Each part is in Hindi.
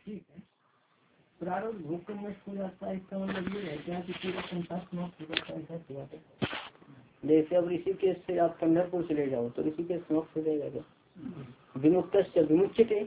ठीक है। प्रारब्ध भोग कर नष्ट हो जाता है, इसका मतलब ये है क्या कि पूरा संसार समाप्त हो जाता है, ऐसा क्या है। जैसे अब ऋषिकेश से आप पंढरपुर चले जाओ तो ऋषिकेश समाप्त हो जाएगा क्या। विमुक्त विमुच्यते,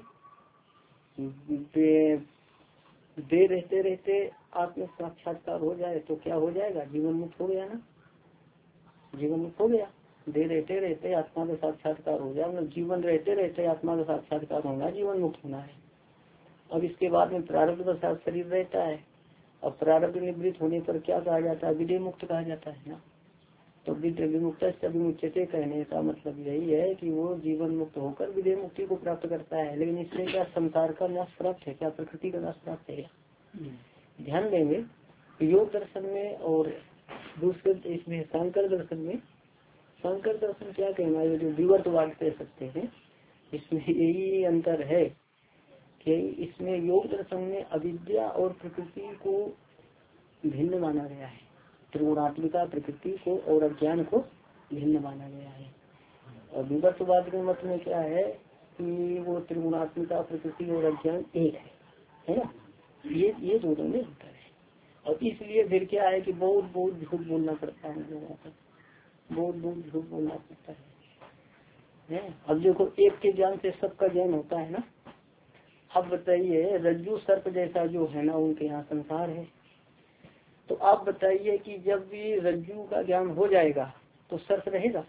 दे रहते रहते आत्म साक्षात्कार हो जाए तो क्या हो जाएगा, जीवन मुक्त हो गया ना, जीवन मुक्त हो गया। दे रहते रहते आत्मा का साक्षात्कार हो जाए, मतलब जीवन रहते रहते आत्मा का साक्षात्कार होना जीवन मुक्त होना है। अब इसके बाद में प्रारब्ध का साथ शरीर रहता है, अब प्रारब्ध निवृत्त होने पर क्या कहा जाता है, विदेह मुक्त कहा जाता है ना। तो विमुक्त विमुच्यते कहने का मतलब यही है कि वो जीवन मुक्त होकर विदेह मुक्ति को प्राप्त करता है। लेकिन इससे क्या संसार का नाश प्राप्त है क्या, प्रकृति का नाश प्राप्त है क्या। ध्यान देंगे योग दर्शन में और दूसरे इसमें शंकर दर्शन में, शंकर दर्शन क्या कहना है, जो विवर्तवाद कह सकते हैं, इसमें यही अंतर है कि इसमें योग दर्शन में अविद्या और प्रकृति को भिन्न माना गया है, त्रिगुणात्मिका प्रकृति को और अज्ञान को भिन्न माना गया है। और विवर्तवाद के मत में क्या है कि वो त्रिगुणात्मिका प्रकृति और अज्ञान एक है ना, ये दोनों में होता है। और इसलिए फिर क्या है कि बहुत बहुत झूठ बोलना पड़ता है लोगों को, बहुत बहुत झूठ बोलना पड़ता है। अब देखो एक के ज्ञान से सबका ज्ञान होता है ना। अब बताइए रज्जु सर्प जैसा जो है ना उनके यहाँ संसार है, तो आप बताइए कि जब भी रज्जु का ज्ञान हो जाएगा तो सर्प रहेगा,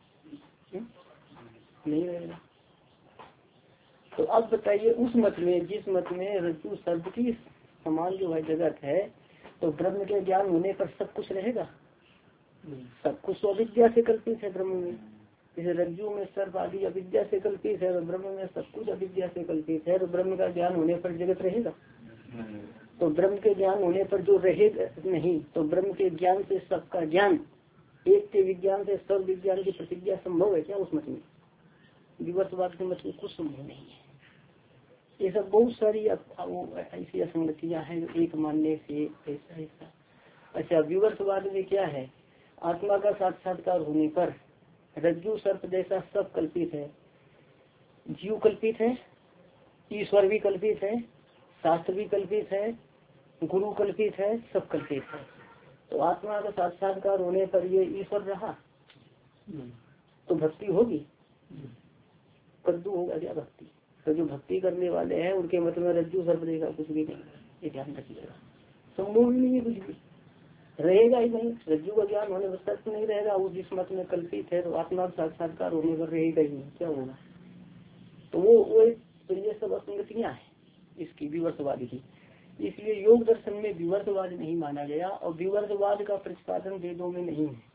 नहीं रहेगा। तो अब बताइए उस मत में, जिस मत में रज्जु सर्प की समान जो है जगत है, तो ब्रह्म के ज्ञान होने पर सब कुछ रहेगा, सब कुछ तो अविद्या से कल्पित है ब्रह्म में। जैसे रज्जु में सर्प आदि अविद्या से कल्पित है, तो ब्रह्म में सब कुछ अविद्या से कल्पित है, तो ब्रह्म का ज्ञान होने पर जगत रहेगा। तो ब्रह्म के ज्ञान होने पर जो रहेगा नहीं, तो ब्रह्म के ज्ञान से सबका ज्ञान, एक के विज्ञान से सब विज्ञान की प्रतिज्ञा संभव है क्या उस मत में। विवर्तवाद के मत में कुछ संभव नहीं है। ये सब बहुत सारी ऐसी असंगतियां हैं जो एक मानने से ऐसा ऐसा। अच्छा विवर्तवाद में क्या है, आत्मा का साक्षात्कार होने पर रज्जु सर्प जैसा सब कल्पित है, जीव कल्पित है, ईश्वर भी कल्पित है, शास्त्र भी कल्पित है, गुरु कल्पित है, सब कल्पित है। तो आत्मा का साक्षात्कार होने पर ये ईश्वर रहा तो भक्ति होगी, कद्दू होगा क्या भक्ति। तो जो भक्ति करने वाले हैं उनके मत में रज्जु सर्प देगा कुछ भी नहीं, ये ध्यान रखिएगा। संभव ही नहीं है, कुछ भी रहेगा ही नहीं। रज्जु का ज्ञान होने पर सर्प नहीं रहेगा, उस जिस मत में कल्पित है, तो आत्मा का साक्षात्कार होने पर रहेगा ही नहीं, क्या होगा। तो वो तो ये सब असंगतियां हैं इसकी विवर्तवाद की। इसलिए योग दर्शन में विवर्तवाद नहीं माना गया, और विवर्तवाद का प्रतिपादन वेदों में नहीं है।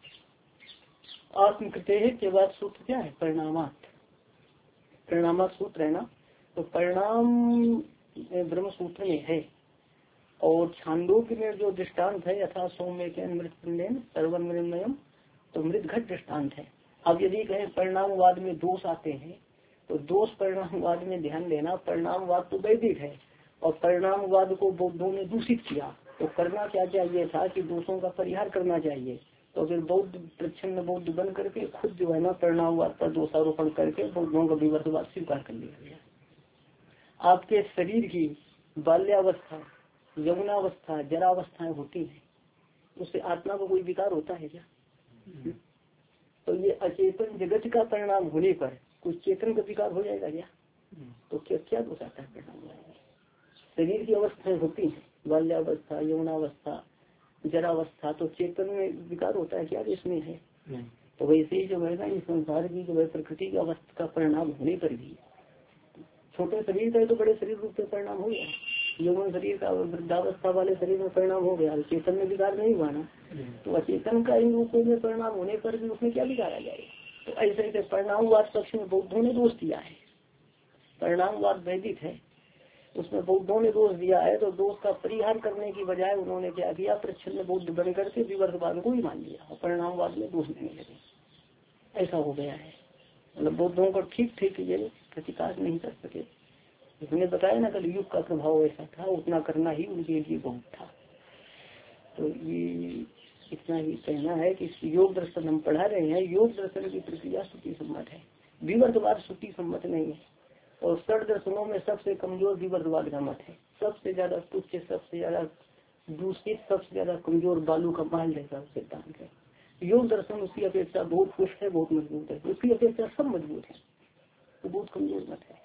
आत्मकृते के बाद सूत्र क्या है, परिणामात, परिणामात सूत्र है ना। तो परिणाम ब्रह्म सूत्र में है, और छांदोग्य में जो दृष्टांत है यथा सौम्य के मृत पिंडेन सर्वन्मयम, तो मृत घट दृष्टान्त है। अब यदि कहें परिणामवाद में दोष आते हैं, तो दोष परिणामवाद में ध्यान देना, परिणामवाद तो वैदिक है और परिणामवाद को बौद्धों ने दूषित किया। तो करना क्या चाहिए था कि दोषों का परिहार करना चाहिए। तो फिर बौद्ध प्रच्छन्न बौद्ध बन करके खुद जो है ना परिणामवाद पर दोषारोपण करके बौद्धों का विवर्तवाद स्वीकार कर लिया गया। आपके शरीर की बाल्यावस्था, यौवनावस्था, जरावस्थाएं होती हैं, उससे आत्मा को कोई विकार होता है क्या। तो ये अचेतन जगत का परिणाम होने पर कुछ चेतन का विकार हो जाएगा क्या। तो क्या क्या दोष आता है परिणाम। शरीर की अवस्थाएं होती हैं, बाल्यावस्था, यौवनावस्था, जरावस्था, तो चेतन में विकार होता है क्या, इसमें है। तो वैसे ही जो है ना इस संसार की जो है प्रकृति की अवस्था का परिणाम होने पर भी छोटे शरीर का तो बड़े शरीर रूप से परिणाम हो गया, यौवन शरीर का वृद्धावस्था वाले शरीर में परिणाम हो गया, चेतन में विकार नहीं हुआ ना। तो अचेतन का इन रूपों में परिणाम होने पर भी उसमें क्या विकार आ जाएगा। तो ऐसे ऐसे परिणामवाद पक्ष में बौद्धों ने दोष दिया है। परिणामवाद वैदिक है, उसमें बौद्धों ने दोष दिया है। तो दोष का परिहार करने की बजाय उन्होंने क्या किया, प्रच्छन्न बौद्ध बन करके विवर्तवाद को ही मान लिया और परिणामवाद में दोष देने लगे। ऐसा हो गया है, मतलब बौद्धों को ठीक ठीक ये प्रतिकार नहीं कर सके। उसने बताया ना कल युग का प्रभाव ऐसा था, उतना करना ही उनके लिए बहुत था। तो ये इतना ही कहना है कि योग दर्शन हम पढ़ा रहे हैं, योग दर्शन की प्रक्रिया श्रुति सम्मत है, विवर्तवाद श्रुति सम्मत नहीं है। और षड दर्शनों में सबसे कमजोर विवर्तवाद का मत है। सबसे ज्यादा तुच्छ, सबसे ज्यादा दूषित, सबसे ज्यादा कमजोर बालू का माल जैसा सिद्धांत है। योग दर्शन उसकी अपेक्षा बहुत पुष्ट है, बहुत मजबूत है। उसकी अपेक्षा सब मजबूत है, तो बहुत कमजोर मत है।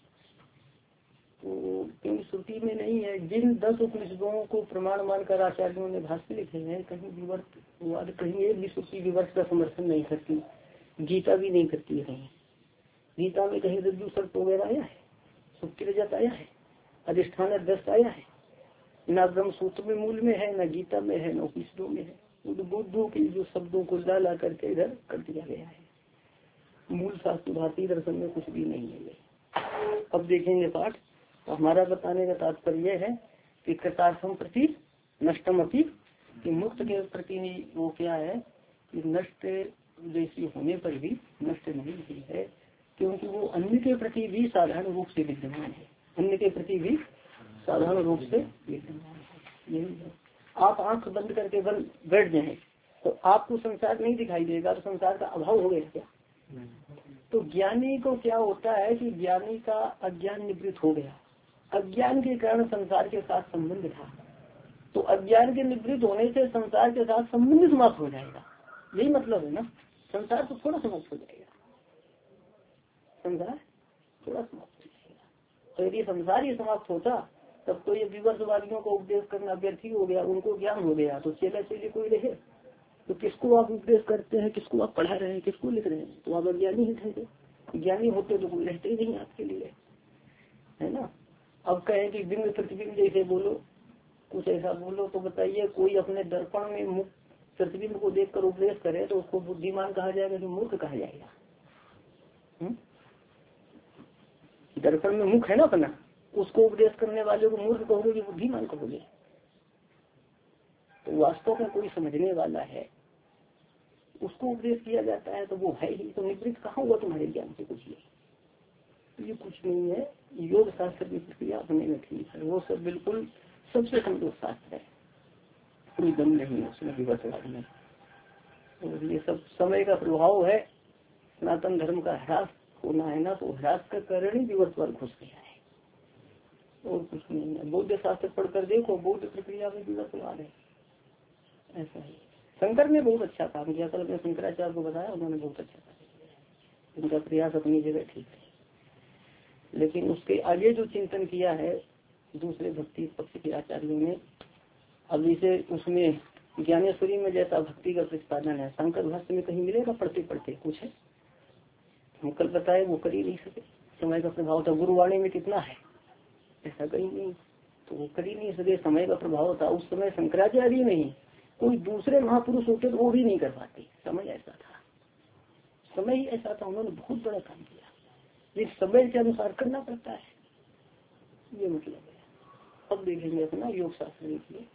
तो क्योंकि श्रुति में नहीं है। जिन 10 उपनिषदों को प्रमाण मानकर आचार्यों ने भाष्य लिखे हैं, कहीं विवर्तवाद, कहीं एक भी श्रुति विवर्त का समर्थन नहीं करती। गीता भी नहीं करती है। कहीं गीता में कहीं रज्जु सर्प वगैरह आया है, सुक्ति रजत आया है, अधिष्ठान दस्त आया है, न ब्रह्म सूत्र में मूल में है, न गीता में है, न उपनिषदों में है। बुद्धों के जो शब्दों को ला करके इधर कर दिया गया है। मूल शास्त्र भारतीय दर्शन में कुछ भी नहीं है। अब देखेंगे पाठ। तो हमारा बताने का तात्पर्य है कि कृतार्थम प्रति नष्टम अपि, कि मुक्त के प्रति वो क्या है कि नष्ट जैसी होने पर भी नष्ट नहीं हुई है, क्योंकि वो अन्य के प्रति भी साधारण रूप से विद्यमान है। अन्य के प्रति भी साधारण रूप से विद्यमान है। यही है। आप आंख बंद करके बैठ जाए तो आपको संसार नहीं दिखाई देगा, तो संसार का अभाव हो गया क्या? तो ज्ञानी को क्या होता है कि ज्ञानी का अज्ञान निवृत्त हो गया। अज्ञान के कारण संसार के साथ संबंध था, तो अज्ञान के निवृत्त होने से संसार के साथ संबंध समाप्त हो जाएगा। यही मतलब है ना। संसार तो थोड़ा समाप्त हो जाएगा, संसार थोड़ा समाप्त हो जाएगा। तो यदि संसार ही समाप्त होता तब तो ये विवर्तवादियों को उपदेश करना व्यर्थ ही हो गया। उनको ज्ञान हो गया तो चेला चेले कोई रहे तो किसको आप उपदेश करते हैं, किसको आप पढ़ा रहे हैं, किसको लिख रहे हैं? तो आप अज्ञानी ही थे। ज्ञानी होते तो कोई रहते ही नहीं आपके लिए, है ना। अब कहें कि बिंब प्रतिबिंब जैसे बोलो, कुछ ऐसा बोलो, तो बताइए कोई अपने दर्पण में मुख प्रतिबिंब को देखकर उपदेश करे तो उसको बुद्धिमान कहा जाएगा कि मूर्ख कहा जाएगा? दर्पण में मुख है ना अपना, उसको उपदेश करने वाले को मूर्ख कहोगे कि बुद्धिमान कहोगे? तो वास्तव में कोई समझने वाला है उसको उपदेश किया जाता है तो वो है ही। तो निवृत्त कहाँ हुआ तुम्हारे ज्ञान से? कुछ नहीं, ये कुछ नहीं है। योग शास्त्र की प्रक्रिया अपने में ठीक है, वो सब बिल्कुल सबसे कमजोर शास्त्र है, कोई दम नहीं है उसमें विवर्तवाद में। और ये सब समय का प्रभाव है। सनातन धर्म का ह्रास होना है ना, तो ह्रास का कारण ही विवर्तवाद घुस गया है, और कुछ नहीं है। बौद्ध शास्त्र पढ़कर देखो, बौद्ध प्रक्रिया में विवर्तवाद है। ऐसा ही शंकर ने बहुत अच्छा काम किया। कल अपने शंकराचार्य को बताया, उन्होंने बहुत अच्छा काम किया। उनका प्रयास अपनी जगह ठीक है, लेकिन उसके आगे जो चिंतन किया है दूसरे भक्ति पक्ष के आचार्यों ने, अब इसे उसमें ज्ञानेश्वरी में जैसा भक्ति का प्रतिपादन है, शंकर भाष्य में कहीं मिलेगा? पढ़ते पढ़ते कुछ है हम कल बताए वो कर ही नहीं सके। समय का प्रभाव था। गुरुवाणी में कितना है, ऐसा कहीं नहीं, तो वो कर ही नहीं सके। समय का प्रभाव था। उस समय शंकराचार्य नहीं, कोई दूसरे महापुरुष होते तो वो भी नहीं कर पाते। समय ऐसा था, समय ही ऐसा था। उन्होंने बहुत बड़ा काम किया, लेकिन समय के अनुसार करना पड़ता है, ये मतलब है। अब देखेंगे अपना योग शास्त्र देखिए।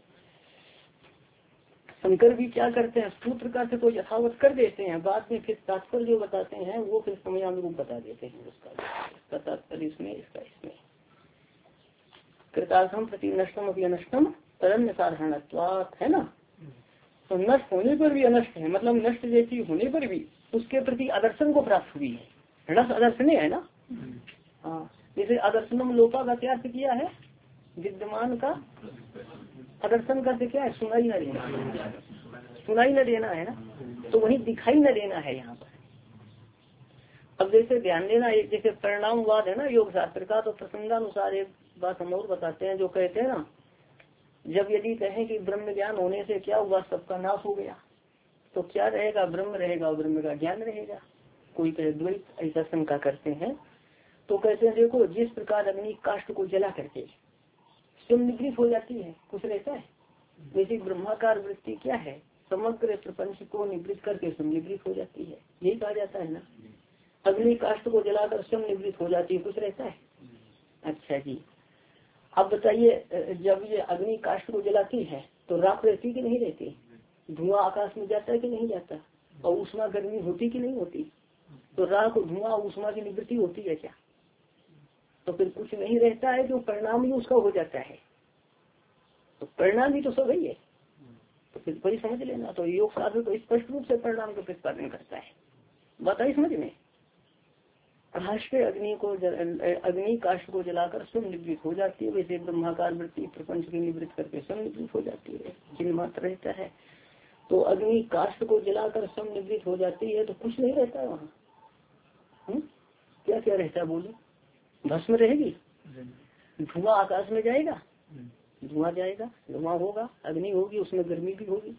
शंकर भी क्या करते हैं, सूत्र का से तो यथावत कर देते हैं, बाद में फिर तात्पर्य जो बताते हैं वो फिर समय अनुरूप बता देते हैं। उसका तात्पर्य इसमें, इसका इसमें। कृतार्थम प्रति नष्टम अभी अनष्टम तरन्य साधारणत्वात्, है ना। तो नष्ट होने पर भी अनष्ट है, मतलब नष्ट जैसी होने पर भी उसके प्रति आदर्शन को प्राप्त हुई है। रस आदर्शने है ना। हाँ, जैसे आदर्शनम लोपा का क्या किया है, विद्यमान का आदर्शन का क्या है, सुनाई न देना, सुनाई न देना है ना। तो वही दिखाई न देना है यहाँ पर। अब जैसे ध्यान देना, एक जैसे परिणामवाद है ना योग शास्त्र का, तो प्रसंगानुसार एक बात हम और बताते हैं। जो कहते हैं ना, जब यदि कहें कि ब्रह्म ज्ञान होने से क्या हुआ, सबका नाश हो गया, तो क्या रहेगा, ब्रह्म रहेगा, ब्रह्म का ज्ञान रहेगा। कोई कहे द्वैत, ऐसा शंका करते हैं। तो कहते हैं देखो, जिस प्रकार अग्नि काष्ठ को जला करके स्वयं निवृत्त हो जाती है, कुछ रहता है, वैसे ब्रह्माकार वृत्ति क्या है, समग्र प्रपंच को निवृत्त करके स्वयं निवृत्त हो जाती है। यही कहा जाता है ना, अग्नि काष्ठ को जलाकर स्वयं निवृत्त हो जाती है, कुछ रहता है। अच्छा जी, अब बताइए, जब ये अग्नि काष्ठ को जलाती है तो राख रहती कि नहीं रहती, धुआं आकाश में जाता है कि नहीं जाता, और उष्मा गर्मी होती कि नहीं होती, तो राख धुआं उष्मा की निवृत्ति होती है क्या? तो फिर कुछ नहीं रहता है, जो परिणाम ही उसका हो जाता है। तो परिणाम ही तो सब ही है, तो फिर वही समझ लेना। तो योग शास्त्र तो स्पष्ट रूप से परिणाम का प्रतिपादन करता है। बात आई समझ में? राष्ट्र अग्नि काष्ठ को जलाकर स्वयं निवृत्त हो जाती है, वैसे ब्रह्माकार वृत्ति प्रपंच की निवृत्त करके स्वयं निवृत्त हो जाती है, चिन्ह मात्र रहता है। तो अग्नि काष्ठ को जलाकर स्वयं निवृत्त हो जाती है तो कुछ नहीं रहता है वहाँ। क्या क्या रहता है बोले? भस्म रहेगी, धुआं आकाश में जाएगा, धुआं जाएगा, धुआं होगा, अग्नि होगी, उसमें गर्मी भी होगी,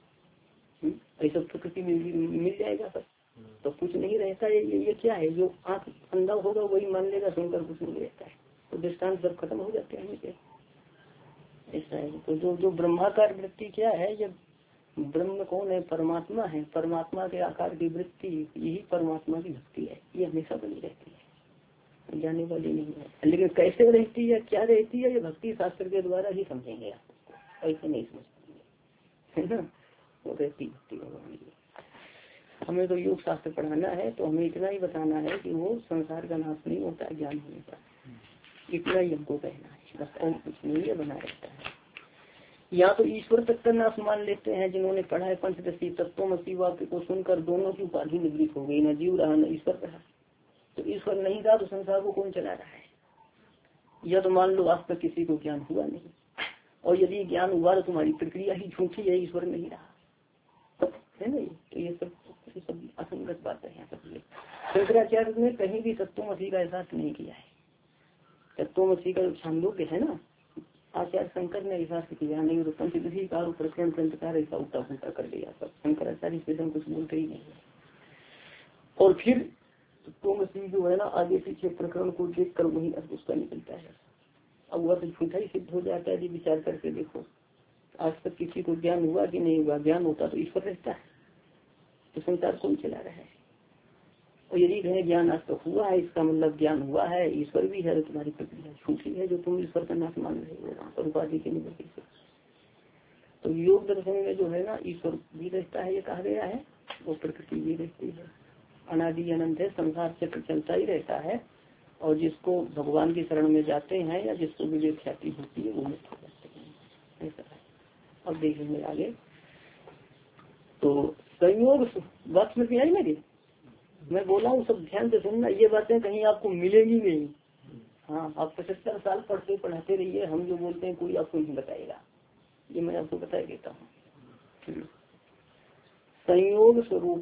ऐसा प्रकृति में मिल जाएगा सब। तो कुछ नहीं रहता है। ये क्या है? जो आंख अंधा होगा वही मान लेगा, सुनकर कुछ नहीं रहता है। तो दृष्टांत सब खत्म हो जाते हैं ऐसे, ऐसा है। तो जो ब्रह्माकार वृत्ति क्या है? ये ब्रह्म कौन है? परमात्मा है। परमात्मा के आकार की वृत्ति यही परमात्मा की भक्ति है। ये हमेशा बनी रहती है, जाने वाली नहीं है। लेकिन कैसे रहती है, क्या रहती है, ये भक्ति शास्त्र के द्वारा ही समझेंगे आप, ऐसे नहीं समझ पाएंगे, है ना। वो रहती भक्ति भगवान की। हमें तो योग शास्त्र पढ़ाना है, तो हमें इतना ही बताना है कि वो संसार का नाश नहीं होता ज्ञान होने पर, इतना ही हमको कहना है, बस और कुछ नहीं है, बना रहता है। या तो ईश्वर तक का नाश मान लेते हैं जिन्होंने पढ़ा है पंचदशी तत्वमसी वाक्य को सुनकर, दोनों की उपाधि निवृत्त हो गई, न जीव रहा न ईश्वर रहा। तो ईश्वर नहीं रहा तो संसार को कौन चला रहा है? या तो मान लो आज तक किसी को ज्ञान हुआ नहीं, और यदि ज्ञान हुआ तो तुम्हारी प्रक्रिया ही झूठी है, ईश्वर नहीं रहा, है ना। तो ये सब असंगत बातें हैं सब। शंकराचार्य ने कहीं भी तत्वमसी का एहसास नहीं किया है। तत्वमसी का छांदोग्य है ना, आचार्य शंकर ने एहसास किया नहीं, तो पंचदशी कार प्रकरण ग्रंथकार ऐसा उल्टा पुल्टा कर दिया सब। शंकराचार्य इसमें कुछ बोलते ही नहीं है। और फिर तत्वमसी जो है ना, आगे पीछे प्रकरण को देख कर वही उसका निकलता है। अब वह तो झूठा ही सिद्ध हो जाता है। विचार करके देखो, आज तक किसी को ज्ञान हुआ कि नहीं हुआ? ज्ञान होता तो ईश्वर रहता है, तो संसार कौन चला रहा है? और यदि कहे ज्ञान आज तक हुआ है, इसका मतलब ज्ञान हुआ है, ईश्वर भी है, तो तुम्हारी प्रक्रिया झूठी है जो तुम ईश्वर का नाश मान रहे हो वहाँ पर उपाधि के निवृत्ति से। तो योग दर्शन में जो है ना, ईश्वर भी रहता है ये कहा गया है, वो प्रकृति भी रहती है, अनादि अनंत है, संसार चक्र चलता ही रहता है। और जिसको भगवान की शरण में जाते हैं या जिसको विवेक ख्याति होती है वो मुक्त हो जाते हैं, ऐसा है। अब देखेंगे आगे। तो संयोग बात में आई मेरी, मैं बोला हूँ सब ध्यान से सुनना, ये बातें कहीं आपको मिलेगी नहीं। हाँ, आप 75 साल पढ़ते पढ़ाते रहिए, हम जो बोलते हैं कोई आपको नहीं बताएगा, ये मैं आपको बता देता हूँ। संयोग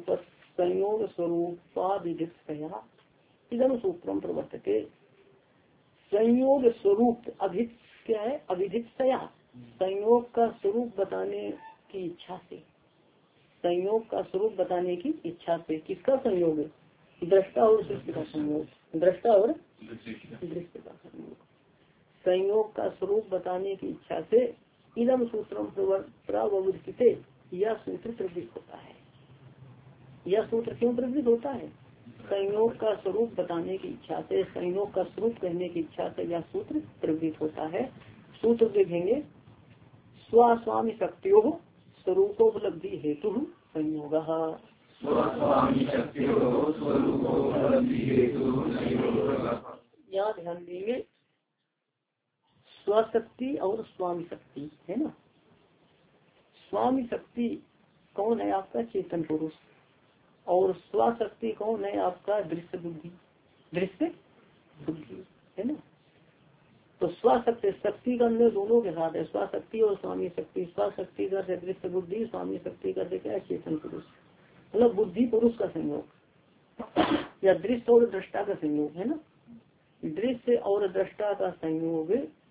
स्वरूपाधिष्ठया इदम सूत्रम प्रवर्तते। संयोग स्वरूप अभित क्या है? अभिधिष्ठया, संयोग का स्वरूप बताने की इच्छा से, संयोग का स्वरूप बताने की इच्छा से। किसका संयोग है? दृष्टा और दृश्य का संयोग, दृष्टा और दृश्य का संयोग। संयोग का स्वरूप बताने की इच्छा से इदम सूत्रम प्रवृत्ते, यह सूत्र प्रवृत्त होता है। यह सूत्र क्यों प्रवृत्त होता है? संयोग का स्वरूप बताने की इच्छा से, संयोग का स्वरूप कहने की इच्छा से यह सूत्र प्रवृत्त होता है। सूत्र देखेंगे, स्वस्वामी शक्तियों स्वरूपोपलब्धि हेतु संयोग। यहाँ ध्यान देंगे, स्वशक्ति और स्वामी शक्ति है ना। स्वामी शक्ति कौन है? आपका चेतन पुरुष। और स्वशक्ति कौन है? आपका दृश्य बुद्धि, दृश्य बुद्धि है ना। तो स्वशक्ति, शक्ति का अन्य दोनों के साथ है, स्वशक्ति और स्वामी शक्ति। स्वशक्ति का दृश्य बुद्धि, स्वामी शक्ति का क्या है? चेतन पुरुष। मतलब बुद्धि पुरुष का संयोग या दृश्य और दृष्टा का संयोग है ना। दृश्य और दृष्टा का संयोग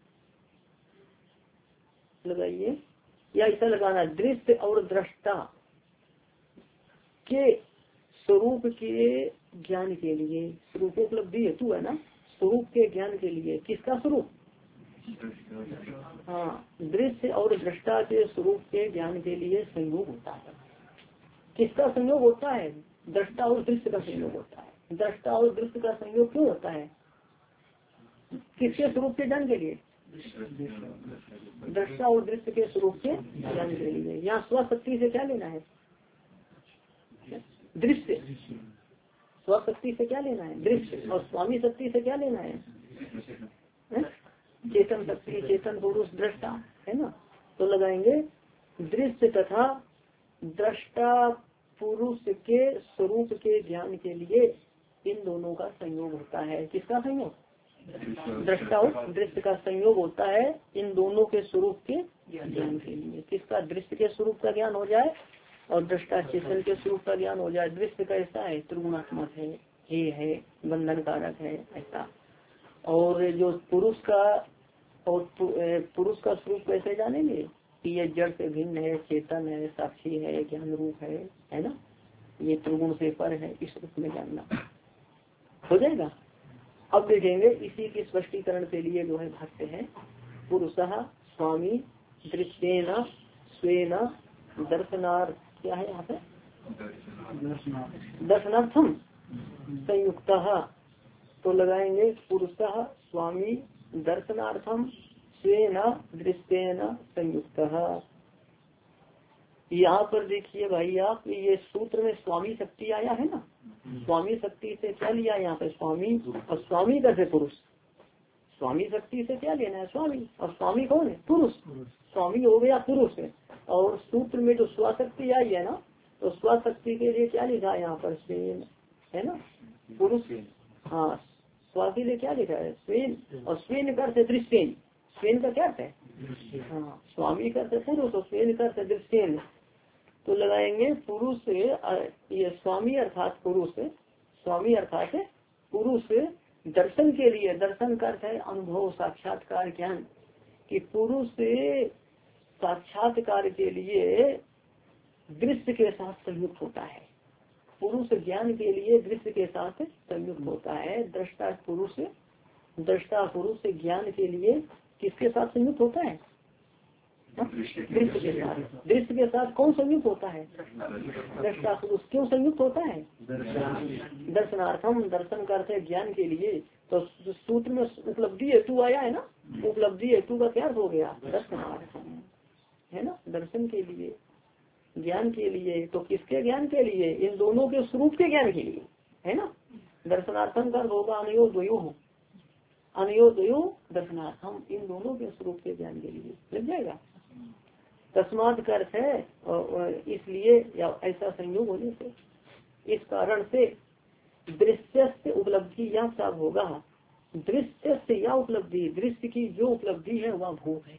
लगाइए, या ऐसा लगाना, दृश्य और दृष्टा के स्वरूप के ज्ञान के लिए, स्वरूपोपलब्धि हेतु है ना, स्वरूप के ज्ञान के लिए। किसका स्वरूप? हाँ, दृश्य और दृष्टा के स्वरूप के ज्ञान के लिए संयोग होता है। किसका संयोग होता है? दृष्टा और दृश्य का संयोग होता है। दृष्टा और दृश्य का संयोग क्यों होता है? किसके स्वरूप के ज्ञान के लिए? दृष्टा और दृश्य के स्वरूप के ज्ञान के लिए। यहाँ स्वशक्ति से क्या लेना है? दृश्य। स्वशक्ति से क्या लेना है? दृश्य। और स्वामी शक्ति से क्या लेना है? चेतन शक्ति, चेतन पुरुष, दृष्टा है ना। तो लगाएंगे दृश्य तथा दृष्टा पुरुष के स्वरूप के ज्ञान के लिए इन दोनों का संयोग होता है। किसका संयोग? दृष्टा और दृश्य का संयोग होता है इन दोनों के स्वरूप के ज्ञान के लिए। किसका? दृश्य के स्वरूप का ज्ञान हो जाए और दृष्टा चेतन के स्वरूप का ज्ञान हो जाए। दृश्य का ऐसा है त्रिगुणात्मक है, हे है, बंधन कारक है ऐसा। और जो पुरुष का और पुरुष का स्वरूप कैसे जानेंगे कि ये जड़ से भिन्न है, चेतन है, साक्षी है, ज्ञान रूप है ना, ये त्रिगुण से पर है, इस रूप में जानना हो जाएगा। अब देखेंगे इसी के स्पष्टीकरण के लिए जो है भाष्य है, पुरुषः स्वामी दृश्येन स्वेन दर्शनार्थ, क्या है यहाँ पे? दर्शनार्थम संयुक्तः। तो लगाएंगे पुरुषः स्वामी दर्शनार्थम स्वेन दृश्येन संयुक्तः। यहाँ पर देखिए भाई आप, ये सूत्र में स्वामी शक्ति आया है ना, स्वामी शक्ति से क्या लिया यहाँ पे? स्वामी, और स्वामी कैसे? पुरुष। स्वामी शक्ति से क्या लेना है? स्वामी। और स्वामी कौन है? पुरुष। स्वामी हो गया पुरुष है। और सूत्र में जो स्वशक्ति आई है ना, तो स्वशक्ति के लिए क्या लिखा है यहाँ पर? स्वेन, है ना, पुरुष। हाँ, स्व के लिए क्या लिखा है? स्वेन। और स्वेन करते दृश्येन। स्वेन का क्या है? हाँ, स्वामी करते पुरुष और स्वेन करते दृश्येन। तो लगाएंगे पुरुष, ये स्वामी अर्थात पुरुष, स्वामी अर्थात पुरुष दर्शन के लिए, दर्शन करते है अनुभव साक्षात्कार ज्ञान, कि पुरुष साक्षात्कार के लिए दृश्य के साथ संयुक्त होता है। पुरुष ज्ञान के लिए दृश्य के साथ संयुक्त होता है। दृष्टा पुरुष ज्ञान के लिए किसके साथ संयुक्त होता है? दृश्य के साथ। दृश्य के साथ कौन संयुक्त होता है? दृष्टा पुरुष। क्यों संयुक्त होता है? दर्शनार्थम, दर्शन करते ज्ञान के लिए। तो सूत्र में उपलब्धि हेतु आया है ना, उपलब्धि हेतु का क्या हो गया? दर्शनार्थम, है ना, दर्शन के लिए, ज्ञान के लिए। तो किसके ज्ञान के लिए? इन दोनों के स्वरूप के ज्ञान के लिए, है ना। दर्शनार्थम का होगा अनयो द्वयो, अनयो द्वयो दर्शनार्थम, इन दोनों के स्वरूप के ज्ञान के लिए लग जाएगा। तस्मात् का अर्थ है इसलिए, या ऐसा संयोग होने से, इस कारण से दृश्य से उपलब्धि या सब होगा। दृश्य से या उपलब्धि, दृश्य की जो उपलब्धि है वह भोग है।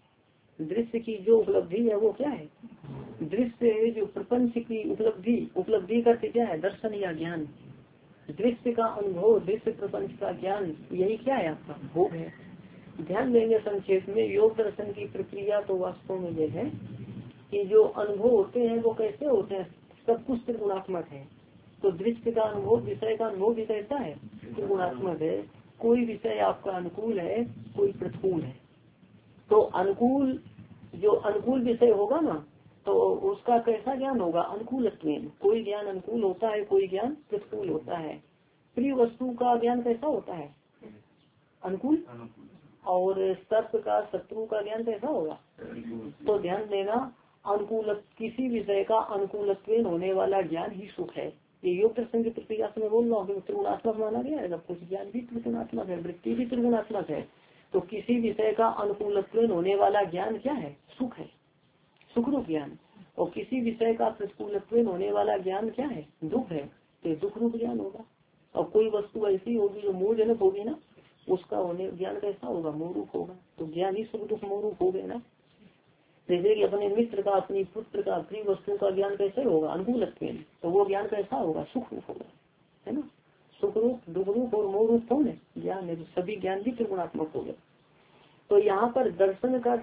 दृश्य की जो उपलब्धि है वो क्या है? दृश्य जो प्रपंच की उपलब्धि, उपलब्धि का क्या है? दर्शन या ज्ञान। दृश्य का अनुभव, दृश्य प्रपंच का ज्ञान, यही क्या है? आपका भोग है। ध्यान देंगे संक्षेप में, योग दर्शन की प्रक्रिया तो वास्तव में यह है कि जो अनुभव होते हैं वो कैसे होते हैं? सब कुछ त्रिगुणात्मक है। तो दृश्य का अनुभव, विषय का अनुभव भी कैसा है? त्रिगुणात्मक है। कोई विषय आपका अनुकूल है, कोई प्रतिकूल है। तो अनुकूल, जो अनुकूल विषय होगा ना, तो उसका कैसा ज्ञान होगा? अनुकूल। कोई ज्ञान अनुकूल होता है, कोई ज्ञान प्रतिकूल होता है। प्रिय वस्तु का ज्ञान कैसा होता है? अनुकूल। और सर्प का, शत्रु का ज्ञान कैसा होगा? तो ध्यान देना, अनुकूल, किसी विषय का अनुकूलत्व होने वाला ज्ञान ही सुख है। ये योग दर्शन की प्रक्रिया से मैं बोल रहा हूँ, त्रिगुणात्मक माना गया है। सब कुछ ज्ञान भी त्रिगुणात्मक है, वृत्ति भी त्रिगुणात्मक है। तो किसी विषय का अनुकूलत्व होने वाला ज्ञान क्या है? सुख है, सुख रूप ज्ञान। और किसी विषय का प्रतिकूलत्व होने वाला ज्ञान क्या है? दुख है, तो दुख रूप ज्ञान होगा। और कोई वस्तु ऐसी होगी जो मोहजनक होगी ना, उसका होने ज्ञान कैसा होगा? मोहरूप होगा। तो ज्ञान ही सुख दुख मोहरूप हो गए ना। जैसे कि अपने मित्र का, अपनी पुत्र का, प्रिय वस्तु का ज्ञान कैसे होगा? अनुकूलत्व, तो वो ज्ञान कैसा होगा? सुख रूप होगा, है ना। सुख रूप, दुख रूप और मोह रूप कौन है? ज्ञान है। सभी ज्ञान भी त्रिगुणात्मक हो गए। तो यहाँ पर दर्शन का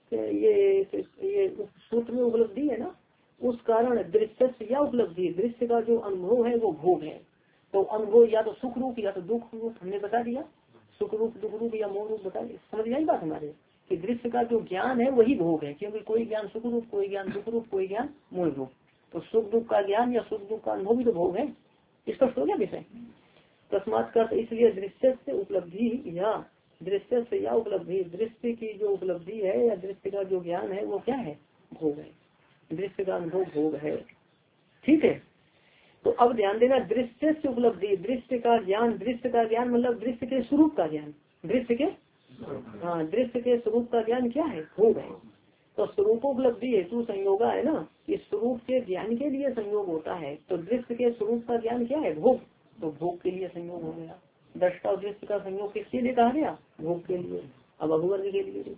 ये सूत्र में उपलब्धि है ना, उस कारण दृश्य या उपलब्धि, दृश्य का जो अनुभव है वो भोग है। तो अनुभव या तो सुख रूप या तो दुख रूप, हमने बता दिया। सुख रूप, दुख रूप या मोह रूप बता दिया। समझ आई बात हमारे, कि दृश्य का जो ज्ञान है वही भोग है। क्योंकि कोई ज्ञान सुख रूप, कोई ज्ञान दुख रूप, कोई ज्ञान मोह रूप। तो सुख दुख का ज्ञान या सुख दुख का अनुभव भी तो भोग है। स्पष्ट हो गया विषय। तस्मात् का, इसलिए दृश्य से उपलब्धि या दृश्य से या उपलब्धि, दृश्य की जो उपलब्धि है या दृश्य का जो ज्ञान है वो क्या है? भोग है। दृश्य का अनुभव भोग है। ठीक है। तो अब ध्यान देना, दृश्य से उपलब्धि, दृश्य का ज्ञान, दृश्य का ज्ञान मतलब दृश्य के स्वरूप का ज्ञान, दृश्य के, हाँ, दृश्य के स्वरूप का ज्ञान क्या है? भोग है। तो स्वरूपोपलब्धि हेतु संयोगा है ना, इस स्वरूप के ज्ञान के लिए संयोग होता है। तो दृश्य के स्वरूप का ज्ञान क्या है? भोग। तो भोग के लिए संयोग हो गया। दृष्टा और दृश्य का संयोग किसके लिए कहा गया? भोग के लिए। अब अपवर्ग के लिए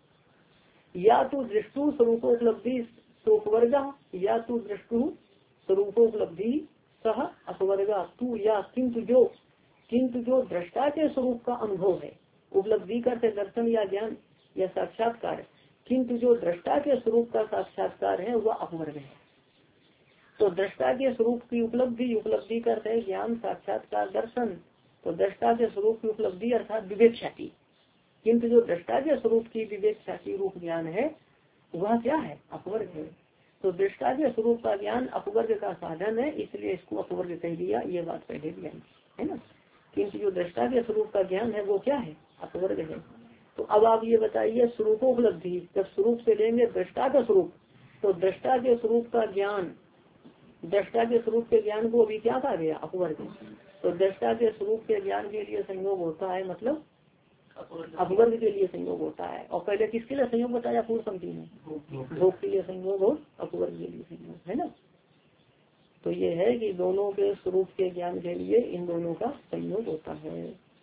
या तो दृष्टु स्वरूपोपलब्धि सोपवर्ग या तो दृष्टु स्वरूपोपलब्धि सह अपवर्ग तू या किंतु जो दृष्टा के स्वरूप का अनुभव है, उपलब्धि करते दर्शन या ज्ञान या साक्षात्कार, किंतु जो दृष्टा के स्वरूप का साक्षात्कार है वह अपवर्ग है। तो दृष्टा के स्वरूप की उपलब्धि करते हैं ज्ञान साक्षात्कार दर्शन, तो दृष्टा के स्वरूप की उपलब्धि अर्थात विवेक ख्याति, किंतु जो दृष्टा के स्वरूप की विवेक ख्याति रूप ज्ञान है वह क्या है? अपवर्ग है। तो दृष्टा के स्वरूप का ज्ञान अपवर्ग का साधन है, इसलिए इसको अपवर्ग कह दिया। ये बात पहले भी आई है ना। किंतु जो दृष्टा के स्वरूप का ज्ञान है वो क्या है? अपवर्ग है। तो अब आप ये बताइए स्वरूपोपलब्धि, जब स्वरूप से लेंगे दृष्टा का स्वरूप, तो दृष्टा के स्वरूप का ज्ञान, दृष्टा के स्वरूप के ज्ञान को अभी क्या कहा गया? अपवर्ग। तो दृष्टा के स्वरूप के ज्ञान के लिए संयोग होता है, मतलब अपवर्ग के लिए संयोग होता है। और पहले किसके लिए संयोग बताया पूर्व पंक्ति में? भोग के लिए संयोग और अपवर्ग के लिए संयोग, है ना। तो ये है कि दोनों के स्वरूप के ज्ञान के लिए इन दोनों का संयोग होता है।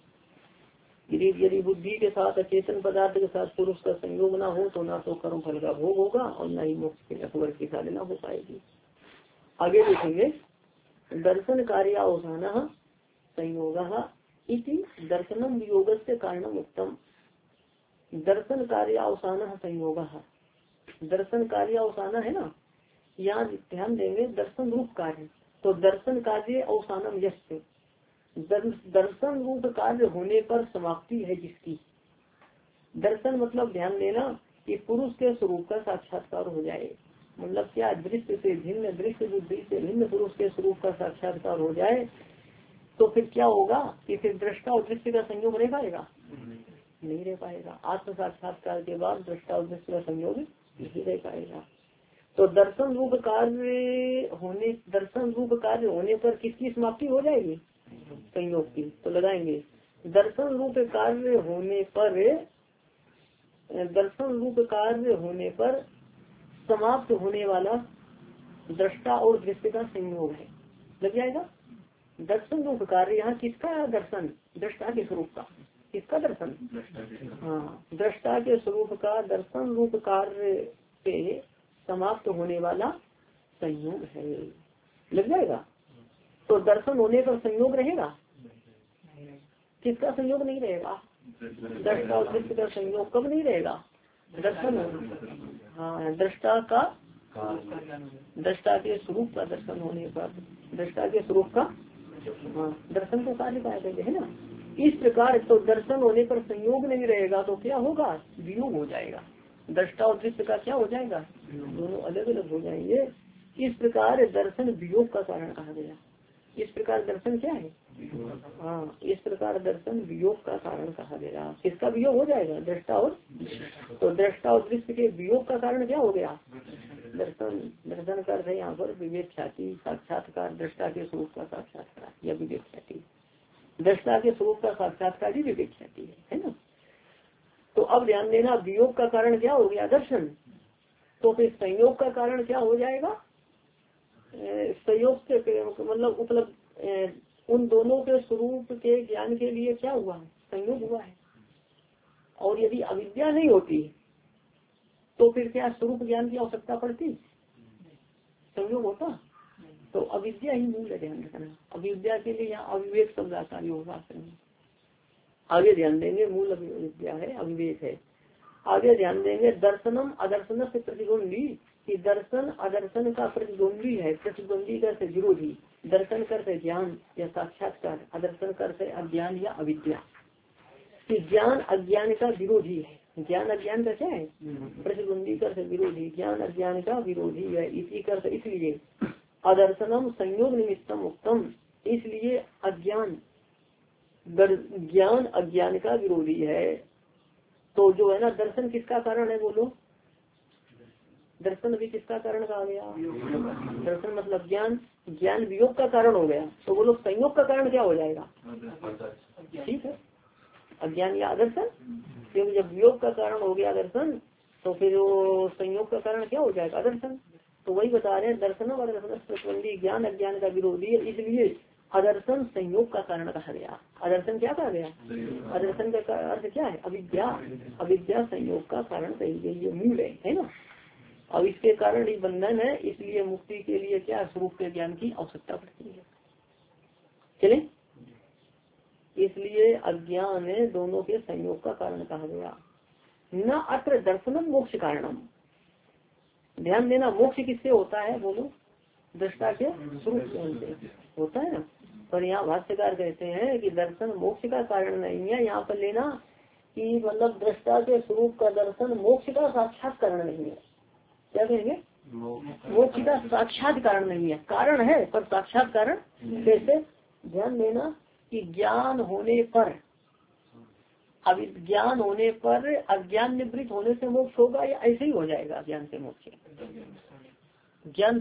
यदि बुद्धि के साथ अचेतन पदार्थ के साथ पुरुष का संयोग ना हो तो ना तो कर्म फल का भोग होगा और न ही मोक्ष के अपवर्ग की साधना हो पाएगी। आगे देखेंगे दर्शन कार्यावसान संयोग इति दर्शनम वियोग से कारणम उत्तम। दर्शन कार्यावसान संयोग, दर्शन कार्यावसान है ना, यहाँ ध्यान देंगे दर्शन रूप कार्य। तो दर्शन कार्य अवसानम यस्य, दर्शन रूप कार्य होने पर समाप्ति है जिसकी। दर्शन मतलब ध्यान देना कि पुरुष के स्वरूप का साक्षात्कार हो जाए, मतलब क्या? दृश्य से भिन्न, दृश्य बुद्धि से भिन्न पुरुष के स्वरूप का साक्षात्कार हो जाए तो फिर क्या होगा कि फिर दृष्टा और दृश्य का संयोग रह पाएगा? नहीं रह पाएगा। आत्म साक्षात्कार के बाद दृष्टा और दृश्य का संयोग नहीं रह पाएगा। तो दर्शन रूप कार्य होने पर किसकी समाप्ति हो जाएगी? संयोग की। तो लगाएंगे दर्शन रूप कार्य होने पर समाप्त होने वाला दृष्टा और दृश्य का संयोग है, लग जाएगा। दर्शन रूप कार्य, यहाँ किसका दर्शन? दृष्टा के स्वरूप का। किसका दर्शन? हाँ, दृष्टा के स्वरूप का दर्शन रूप कार्य पे समाप्त होने वाला संयोग है, लग जाएगा। तो दर्शन होने पर संयोग रहेगा? किसका संयोग नहीं रहेगा? दृष्टा और दृश्य का संयोग कब नहीं रहेगा? दर्शन, हाँ, दृष्टा के स्वरूप का दर्शन होने पर, दृष्टा के स्वरूप का, हाँ, दर्शन को कार्य पाया गया है ना। इस प्रकार तो दर्शन होने पर संयोग नहीं रहेगा तो क्या होगा? वियोग हो जाएगा। दृष्टा और दृश्य का क्या हो जाएगा? दोनों अलग अलग हो जाएंगे। इस प्रकार दर्शन वियोग का कारण कहा गया। इस प्रकार दर्शन क्या है? हाँ, इस प्रकार दर्शन वियोग का कारण कहा गया। किसका वियोग हो जाएगा? दृष्टा और, तो दृष्टा और दृश्य के वियोग का कारण क्या हो गया? दर्शन। दर्शन कर यहाँ पर विवेक ख्याति, साक्षात्कार, दृष्टा के स्वरूप का साक्षात्कार या विवेक ख्याति। दृष्टा के स्वरूप का साक्षात्कार ही विवेक ख्याति है ना। तो अब ध्यान देना, वियोग का कारण क्या हो गया? दर्शन। तो फिर संयोग का कारण क्या हो जाएगा? संयोग से मतलब उपलब्ध, उन दोनों के स्वरूप के ज्ञान के लिए क्या हुआ? संयोग हुआ है। और यदि अविद्या नहीं होती तो फिर क्या स्वरूप ज्ञान की आवश्यकता पड़ती? संयोग होता? तो अविद्या ही मूल है, ध्यान रखना। अविद्या के लिए यहाँ अविवेक शब्द आता है योग शास्त्र में। आगे ध्यान देंगे, मूल अविद्या है, अविवेक है। आगे ध्यान देंगे दर्शनम अदर्शन से प्रतिद्वंदी, कि दर्शन अदर्शन का प्रतिद्वंदी है। प्रतिद्वंदी करते विरोधी, दर्शन करते ज्ञान या साक्षात्कार, अदर्शन करते अज्ञान या अविद्या। कि ज्ञान अज्ञान का विरोधी है। ज्ञान अज्ञान का क्या है? प्रतिद्वंदी करते विरोधी, ज्ञान अज्ञान का विरोधी है। इसी करते इसलिए अदर्शनम संयोग निमित्तम उत्तम, इसलिए अज्ञान ज्ञान अज्ञान का विरोधी है। तो जो है ना, दर्शन किसका कारण है? बोलो, दर्शन भी किसका कारण कहा गया? दर्शन मतलब ज्ञान, ज्ञान वियोग का कारण हो गया। तो बोलो संयोग का कारण क्या हो जाएगा? ठीक है, अज्ञान या दर्शन। क्योंकि जब वियोग का कारण हो गया दर्शन तो फिर वो संयोग का कारण क्या हो जाएगा? दर्शन। तो वही बता रहे हैं, दर्शन और दर्शन प्रतिबंधी, ज्ञान अज्ञान का विरोधी है, इसलिए अदर्शन संयोग का कारण कहा गया। अदर्शन क्या कहा गया? अदर्शन का अर्थ क्या है? अविद्या। अविद्या संयोग का कारण कही गई, ये मूल है ना। अब इसके कारण ही बंधन है, इसलिए मुक्ति के लिए क्या स्वरूप के ज्ञान की आवश्यकता पड़ती है। चले, इसलिए अज्ञान दोनों के संयोग का कारण कहा गया। न अत्र दर्शनम मोक्ष कारणम। ध्यान देना, मोक्ष किससे होता है? बोलो, दृष्टा के स्वरूप से होता है ना। पर यहाँ भाष्यकार कहते हैं कि दर्शन मोक्ष का कारण नहीं है। यहाँ पर लेना कि मतलब दृष्टा के स्वरूप का दर्शन मोक्ष का साक्षात कारण नहीं है। क्या कहेंगे? मोक्ष का साक्षात कारण नहीं है। कारण है पर साक्षात कारण कैसे? ध्यान देना कि ज्ञान होने पर, अविज्ञान होने पर अज्ञान निवृत्त होने से मोक्ष होगा या ऐसे ही हो जाएगा? ज्ञान से मोक्ष, ज्ञान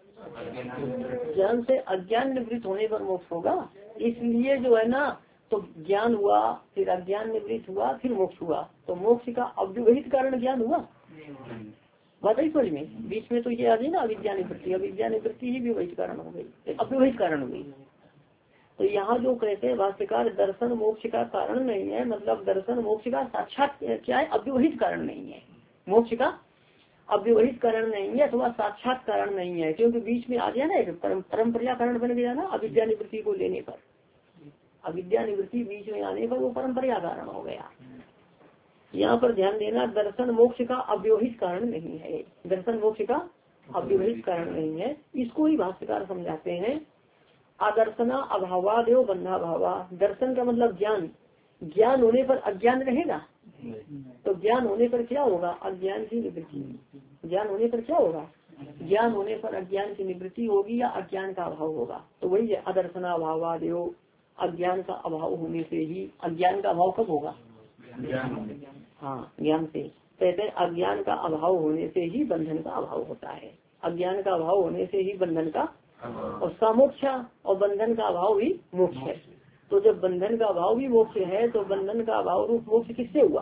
से अज्ञान निवृत्त होने पर मोक्ष होगा। इसलिए जो है ना, तो ज्ञान हुआ, फिर अज्ञान निवृत्त हुआ, फिर मोक्ष हुआ, तो मोक्ष का अव्यवहित कारण ज्ञान हुआ। बात है समझ में? बीच में तो ये आ गई ना अविद्या निवृत्ति, अविद्या निवृत्ति ही व्यवहित कारण हो गई, अव्यवहित कारण हो गई। तो यहाँ जो कहते हैं भाष्यकार, दर्शन मोक्ष का कारण नहीं है, मतलब दर्शन मोक्ष का साक्षात क्या है? अव्यवहित कारण नहीं है। मोक्ष का अव्यवहित कारण नहीं है अथवा साक्षात कारण नहीं है, क्योंकि बीच में आ गया ना एक परम्परा कारण बन गया ना। अविद्या निवृत्ति को लेने पर, अविद्या निवृत्ति बीच में आने पर वो परम्परा कारण हो गया। यहाँ पर ध्यान देना, दर्शन मोक्ष का अव्यवहित कारण नहीं है। दर्शन मोक्ष का अव्यवहित कारण नहीं है। इसको ही भाष्यकार समझाते हैं, आदर्शना अभावादेव बंधा भावा। दर्शन का मतलब ज्ञान, ज्ञान होने पर अज्ञान रहेगा, तो ज्ञान होने पर क्या होगा? अज्ञान की निवृत्ति। ज्ञान होने पर क्या होगा? ज्ञान होने पर अज्ञान की निवृत्ति होगी या अज्ञान का अभाव होगा। तो वही है अदर्शना अभावादेव, अज्ञान का अभाव होने से ही। अज्ञान का अभाव कब होगा? हाँ, ज्ञान से। कहते हैं अज्ञान का अभाव होने से ही बंधन का अभाव होता है। अज्ञान का अभाव होने से ही बंधन का, और सामोक्ष और बंधन का अभाव ही मोक्ष है। तो जब बंधन का अभाव भी मोक्ष है, तो बंधन का अभाव रूप मोक्ष किससे हुआ?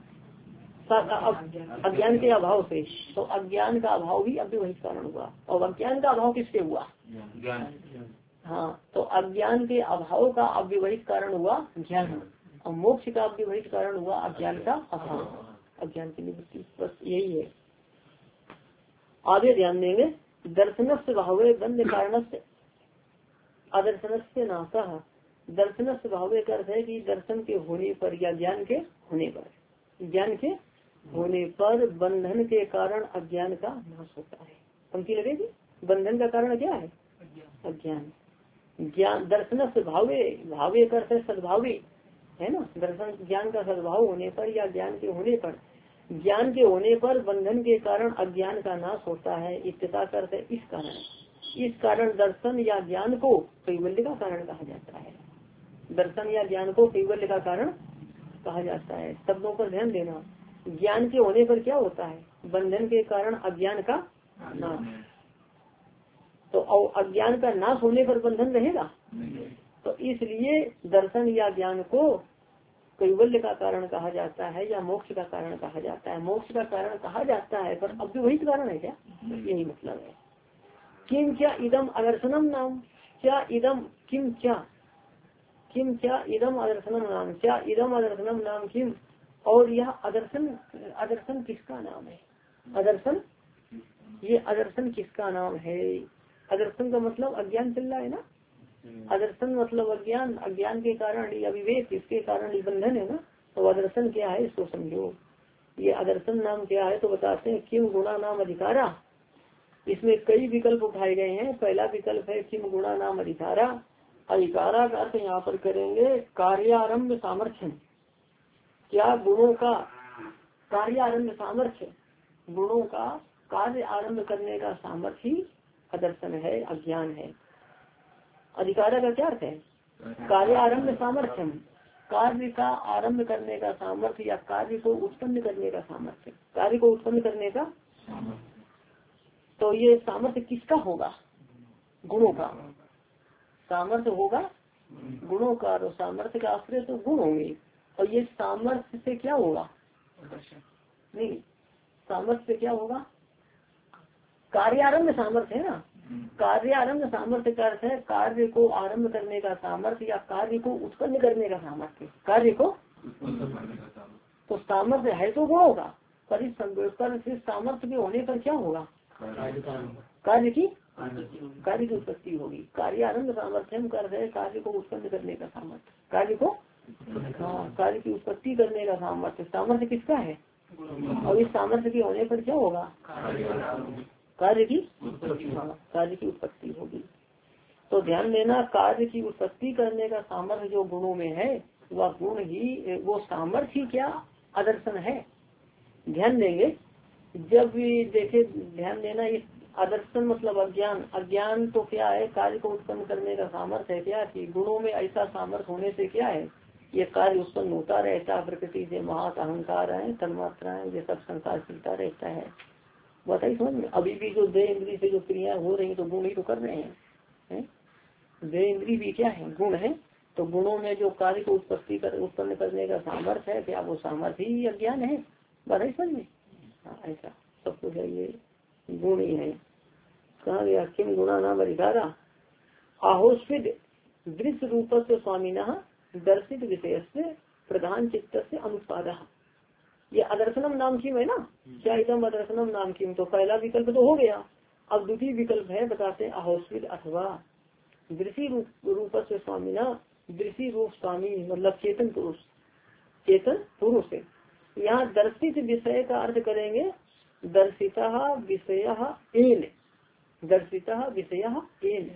अज्ञान के अभाव से। तो अज्ञान का अभाव भी अव्यवहित कारण हुआ, और अज्ञान का अभाव किससे हुआ? हाँ, तो अज्ञान के अभाव का अव्यवहित कारण हुआ ज्ञान, और मोक्ष का अव्यवहित कारण हुआ अज्ञान का अभाव, अज्ञान की निवृत्ति। बस यही है। आगे ध्यान देंगे, दर्शन से भावे बंध कारण से अदर्शन से नाशः। दर्शन से भावे का अर्थ है कि दर्शन के होने पर या ज्ञान के होने पर, ज्ञान के होने पर बंधन के कारण अज्ञान का नाश होता है। पंक्ति लगेगी, बंधन का कारण क्या है? अज्ञान। ज्ञान दर्शन से भावे, भावे का अर्थ है सद्भावी है ना। दर्शन ज्ञान का सद्भाव होने पर या ज्ञान के होने पर, ज्ञान के होने पर बंधन के कारण अज्ञान का नाश होता है। इत्तता का अर्थ है इस कारण। इस कारण दर्शन या ज्ञान को कैवल्य का कारण कहा जाता है। दर्शन या ज्ञान को कैवल्य का कारण कहा जाता है। शब्दों पर ध्यान देना, ज्ञान के होने पर क्या होता है? बंधन के कारण अज्ञान का नाश। तो अज्ञान का नाश होने पर बंधन रहेगा, तो इसलिए दर्शन या ज्ञान को कैवल्य का कारण कहा जाता है या मोक्ष का कारण कहा जाता है। मोक्ष का कारण कहा जाता है पर अव्यवहित कारण है क्या? यही मतलब है। किम क्या इदम अदर्शनम नाम, क्या इदम किम क्या, किम क्या इदम अदर्शनम नाम, क्या इदम अदर्शनम नाम किम। और यह अदर्शन, अदर्शन किसका नाम है? अदर्शन, ये अदर्शन किसका नाम है? अदर्शन का मतलब अज्ञान चल रहा है ना। अदर्शन मतलब अज्ञान, अज्ञान के कारण ये अविवेक, इसके कारण ये बंधन है ना। तो अदर्शन क्या है इसको समझो। ये अदर्शन नाम क्या है तो बताते हैं, किम गुणा नाम अधिकारा। इसमें कई विकल्प उठाए गए हैं। पहला विकल्प है किम गुणा नाम अधिकारा। अधिकारा का अर्थ यहाँ पर करेंगे कार्यारंभ सामर्थ्य। क्या गुणों का कार्यारंभ सामर्थ्य, गुणों का कार्य आरंभ करने का सामर्थ्य ही अदर्शन है, अज्ञान है। अधिकारा का क्या अर्थ है? कार्य आरंभ सामर्थ्यम, कार्य का आरंभ करने का सामर्थ्य या कार्य को उत्पन्न करने का सामर्थ्य, कार्य को उत्पन्न करने का। तो ये सामर्थ्य किसका होगा? गुणों का सामर्थ्य होगा, गुणों का। तो सामर्थ्य का आश्रय तो गुण होंगे, और ये सामर्थ्य से क्या होगा? नहीं, सामर्थ्य से क्या होगा? कार्यारंभ सामर्थ्य है ना। कार्य आरंभ सामर्थ्य का अर्थ है कार्य को आरंभ करने का सामर्थ्य या कार्य को उत्पन्न करने का सामर्थ्य। कार्य को तो सामर्थ्य है तो वो होगा, पर इस सामर्थ्य के होने पर क्या होगा? कार्य की उत्पत्ति होगी। कार्य आरंभ सामर्थ्य हम कर रहे कार्य को उत्पन्न करने का सामर्थ्य, कार्य को कार्य की उत्पत्ति करने का सामर्थ्य। सामर्थ्य किसका है? और इस सामर्थ्य के होने पर क्या होगा? कार्य की उत्पत्ति होगी। तो ध्यान देना, कार्य की उत्पत्ति करने का सामर्थ्य जो गुणों में है वह गुण ही, वो सामर्थ्य ही क्या आदर्शन है। ध्यान देंगे जब भी देखे, ध्यान देना, इस आदर्शन मतलब अज्ञान। अज्ञान तो क्या है? कार्य को उत्पन्न करने का सामर्थ्य है क्या कि गुणों में ऐसा सामर्थ्य होने से क्या है, ये कार्य उत्पन्न होता रहता, प्रकृति से महात अहंकार है, तन्मात्राएं, ये सब संसार चलता रहता है। बताइए समझ में। अभी भी जो देह इंद्री से जो क्रिया हो रही तो गुण ही तो कर रहे हैं। देह इंद्री भी क्या है? गुण है। तो गुणों में जो कार्य को उत्पन्न करने का सामर्थ्य है क्या, वो सामर्थ्य ही अज्ञान है। बताइए समझ में। ऐसा सब कुछ है, ये गुण ही है। कहा गया? किम गुणा नाम अधिकारा आहोस्विद दृश्य रूप से स्वामीना दर्शित विषय से प्रधान चित्त से अनुत्पाद। ये अदर्शनम नाम किम है ना, क्या एकदम अदर्शनम नाम किम। तो पहला विकल्प तो हो गया। अब द्वितीय विकल्प है, बताते आहोस्विद अथवा दृश्य रूप से स्वामीना। दृश्य रूप स्वामी मतलब चेतन पुरुष, चेतन पुरुष है। यहाँ दर्शित विषय का अर्थ करेंगे दर्शिता विषय एन, दर्शिता विषय एन,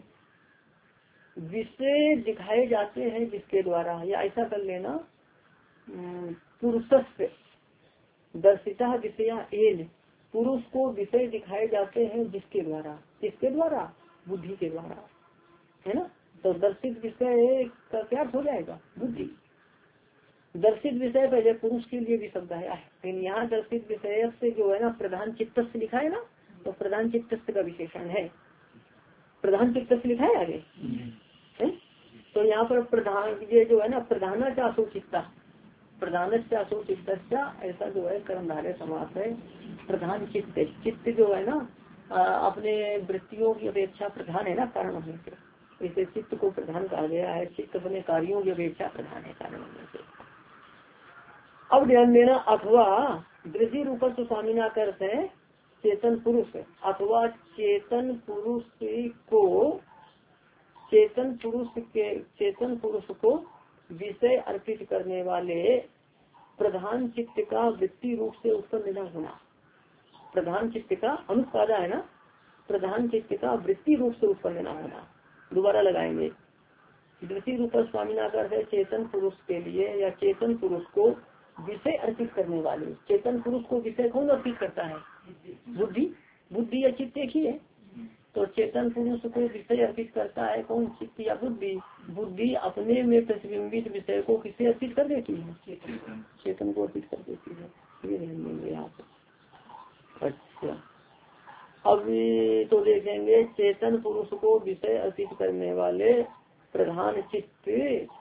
विषय दिखाए जाते हैं जिसके द्वारा, या ऐसा कर लेना पुरुषस्य दर्शिता विषय एन, पुरुष को विषय दिखाए जाते हैं जिसके द्वारा। किसके द्वारा? बुद्धि के द्वारा, है ना। तो दर्शित विषय का क्या हो जाएगा? बुद्धि। दर्शित विषय पहले पुरुष के लिए भी शब्द आया है, लेकिन यहाँ दर्शित विषय से जो है ना प्रधान चित्त से लिखा है ना, तो प्रधान चित्त का विशेषण है, प्रधान चित्त से लिखा है आगे है? तो यहाँ पर प्रधान ये जो है ना प्रधान चाशो चित्ता, प्रधान चाशो चित्त, ऐसा जो है कर्मधारय समास है। प्रधान चित्त, चित्त जो है ना अपने वृत्तियों की अपेक्षा प्रधान है ना कारण होने से, इसे चित्त को प्रधान कहा गया है। चित्त अपने कार्यों की अपेक्षा प्रधान है कारण होने से। अब ध्यान देना, अथवा दृश्य रूप से स्वामीना करते हैं चेतन पुरुष, अथवा चेतन पुरुष को, चेतन पुरुष को विषय अर्पित करने वाले प्रधान चित्त का वृत्ति रूप से उत्पन्न न होना। प्रधान चित्त का अनुत्पादा है ना, प्रधान चित्त का वृत्ति रूप से उत्पन्न न होना। दोबारा लगाएंगे, दृश्य रूप स्वामीना करते चेतन पुरुष के लिए या चेतन पुरुष को विषय अर्पित करने वाले। चेतन पुरुष को विषय कौन अर्पित करता है? बुद्धि। बुद्धि या चित्त एक ही है। तो चेतन पुरुष को विषय अर्पित करता है कौन? चित्त या बुद्धि। बुद्धि अपने में प्रतिबिंबित विषय को किसे अर्पित कर देती है? चेतन को अर्पित कर देती है। ये ध्यान देंगे यहाँ पे। अच्छा, अब तो देखेंगे चेतन पुरुष को विषय अर्पित करने वाले प्रधान चित्त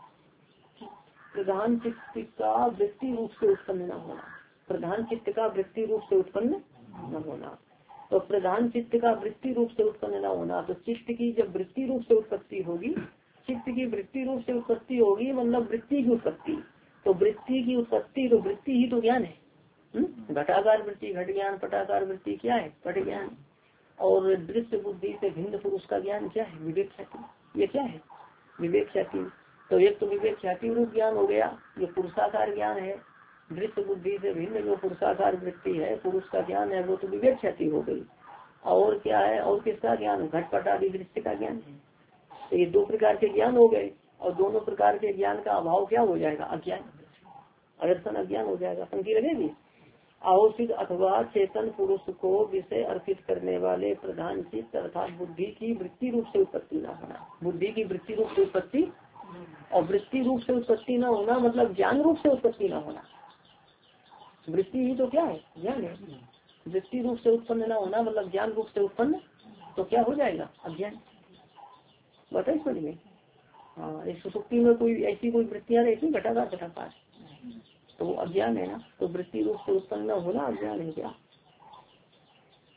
का वृत्ति रूप से उत्पन्न न होना। प्रधान चित्त का वृत्ति रूप से उत्पन्न न होना। तो प्रधान चित्त का वृत्ति रूप से उत्पन्न न होना, तो चित्त की जब वृत्ति रूप से उत्पत्ति होगी, चित्त की वृत्ति रूप से उत्पत्ति होगी मतलब वृत्ति की उत्पत्ति। तो वृत्ति की उत्पत्ति, तो वृत्ति ही तो ज्ञान है। घटाकार वृत्ति घट ज्ञान, पटाकार वृत्ति क्या है? पट ज्ञान। और दृश्य बुद्धि से भिन्न पुरुष का ज्ञान क्या है? विवेक ख्याति। ये क्या है? विवेक ख्याति। तो एक तो विवेक ख्याति रूप ज्ञान हो गया, जो पुरुषाकार ज्ञान है। दृश्य बुद्धि से भिन्न जो पुरुषाकार वृत्ति है, पुरुष का ज्ञान है, वो तो विवेक ख्याति हो गई। और क्या है? और किसका ज्ञान? घटपट आदि दृश्य का ज्ञान है। तो ये दो प्रकार के ज्ञान हो गए, और दोनों प्रकार के ज्ञान का अभाव क्या हो जाएगा? अज्ञान, अदर्शन अज्ञान हो जाएगा। पंक्ति लगेगी, आहोषित अथवा चेतन पुरुष को विषय अर्पित करने वाले प्रधान चित्त अर्थात बुद्धि की वृत्ति रूप से उत्पत्ति न होना। बुद्धि की वृत्ति रूप से उत्पत्ति, और वृत्ति रूप से उत्पत्ति न होना मतलब ज्ञान रूप से उत्पत्ति न होना। वृत्ति ही तो क्या है? ज्ञान है। वृत्ति रूप से उत्पन्न न होना मतलब ज्ञान रूप से उत्पन्न, तो क्या हो जाएगा? अज्ञान। बताइए समझ में। हाँ, इस सुसुप्ति में कोई ऐसी कोई वृत्तियां रहती घटाकार, तो वो अज्ञान है ना। तो वृत्ति रूप से उत्पन्न होना अज्ञान है क्या?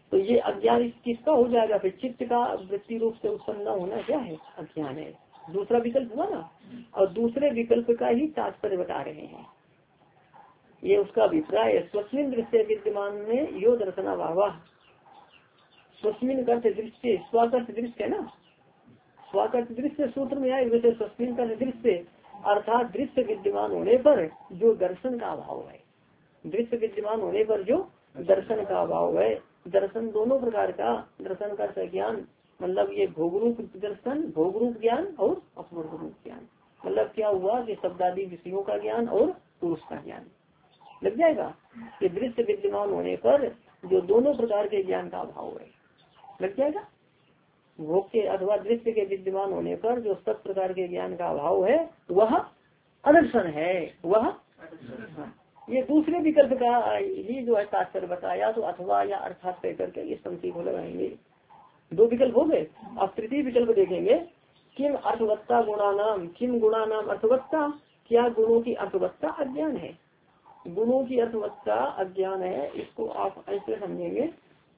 तो ये अज्ञान किसका हो जाएगा फिर? चित्त का वृत्ति रूप से उत्पन्न न होना क्या है? अज्ञान है। दूसरा विकल्प हुआ ना। और दूसरे विकल्प का ही तात्पर्य बता रहे हैं। ये उसका अभिप्राय है। स्वस्मिन दृश्य विद्यमान में यो दर्शना भावा। स्वस्मिन कर्त दृश्य, स्वाकर्त दृश्य है ना, स्वाकर्त दृश्य सूत्र में आए वैसे स्वस्मिन कर्त दृश्य अर्थात दृश्य विद्यमान होने पर जो दर्शन का अभाव है, दृश्य विद्यमान होने पर जो दर्शन का अभाव है। दर्शन दोनों प्रकार का, दर्शन का ज्ञान मतलब ये भोगरूप दर्शन, भोगरूप ज्ञान और अपरूप ज्ञान। मतलब क्या हुआ कि शब्दादि विषयों का ज्ञान और पुरुष का ज्ञान लग जाएगा। ये दृश्य विद्यमान होने पर जो दोनों प्रकार के ज्ञान का अभाव है लग जाएगा। भोग के अथवा दृश्य के विद्यमान होने पर जो सब प्रकार के ज्ञान का अभाव है वह अदर्शन है, वह हाँ। ये दूसरे विकल्प का ही जो है तात्पर्य बताया। तो अथवा या अर्थात कह करके इस पंक्ति को लगाएंगे। दो विकल्प हो गए। अब तृतीय विकल्प देखेंगे। किम अर्थवत्ता गुणानाम, किम गुणानाम अर्थवत्ता, क्या गुणों की अर्थवत्ता अज्ञान है? गुणों की अर्थवत्ता अज्ञान है। इसको आप ऐसे समझेंगे,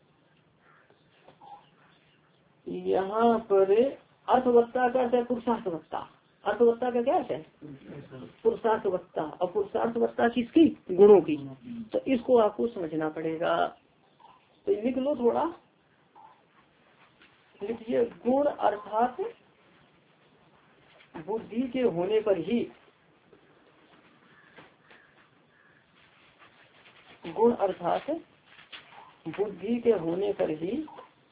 यहाँ पर अर्थवत्ता का है पुरुषार्थवत्ता। अर्थवत्ता का क्या है? पुरुषार्थवत्ता। और पुरुषार्थवत्ता किसकी? गुणों की। तो इसको आपको समझना पड़ेगा। तो लिख लो थोड़ा, लिखिए गुण अर्थात बुद्धि के होने पर ही, गुण अर्थात बुद्धि के होने पर ही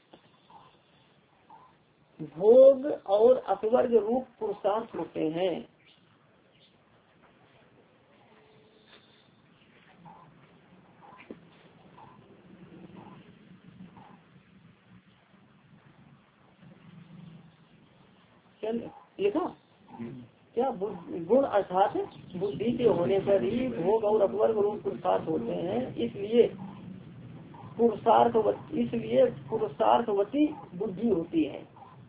भोग और अपवर्ग रूप पुरुषार्थ होते हैं। क्या लिखा? क्या गुण अर्थात बुद्धि के होने पर ही भोग और अपवर्ग रूप पुरुषार्थ होते हैं। इसलिए पुरुषार्थवती बुद्धि होती है।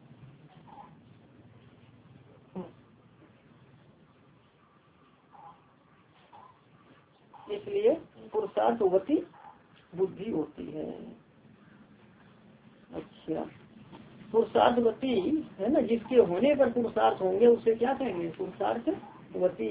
इसलिए पुरुषार्थवती बुद्धि होती है। अच्छा, पुरुषार्थवती है ना, जिसके होने पर पुरुषार्थ होंगे उसे क्या कहेंगे? पुरुषार्थवती।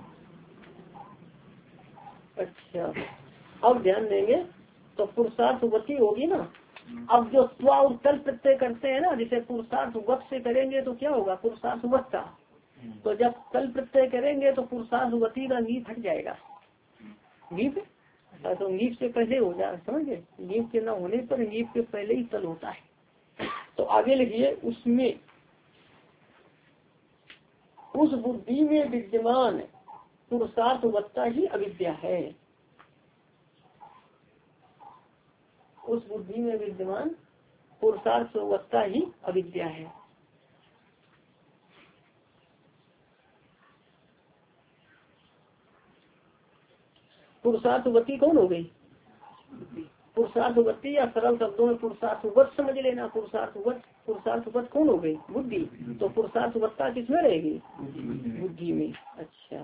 अच्छा, अब ध्यान देंगे तो पुरुषार्थवती होगी ना। अब जो स्वा और तल प्रत्यय करते हैं ना, जिसे पुरुषार्थवत से करेंगे तो क्या होगा? पुरुषार्थवत्ता। तो जब तल प्रत्यय करेंगे तो पुरुषार्थवती का नीफ हट जाएगा। नीफ तो नीफ से पहले हो जाए, समझे? नीफ के न होने पर नीफ के पहले ही तल होता है। तो आगे लिखिए, उसमें उस बुद्धि में विद्यमान पुरुषार्थवत्ता ही अविद्या है। उस बुद्धि में विद्यमान पुरुषार्थवत्ता ही अविद्या है। पुरुषार्थवती कौन हो गई? पुरुषार्थवती या सरल शब्दों में पुरुषार्थवत समझ लेना। पुरुषार्थवत कौन हो गई? बुद्धि। तो पुरुषार्थवत्ता किसमें रहेगी? बुद्धि में। अच्छा,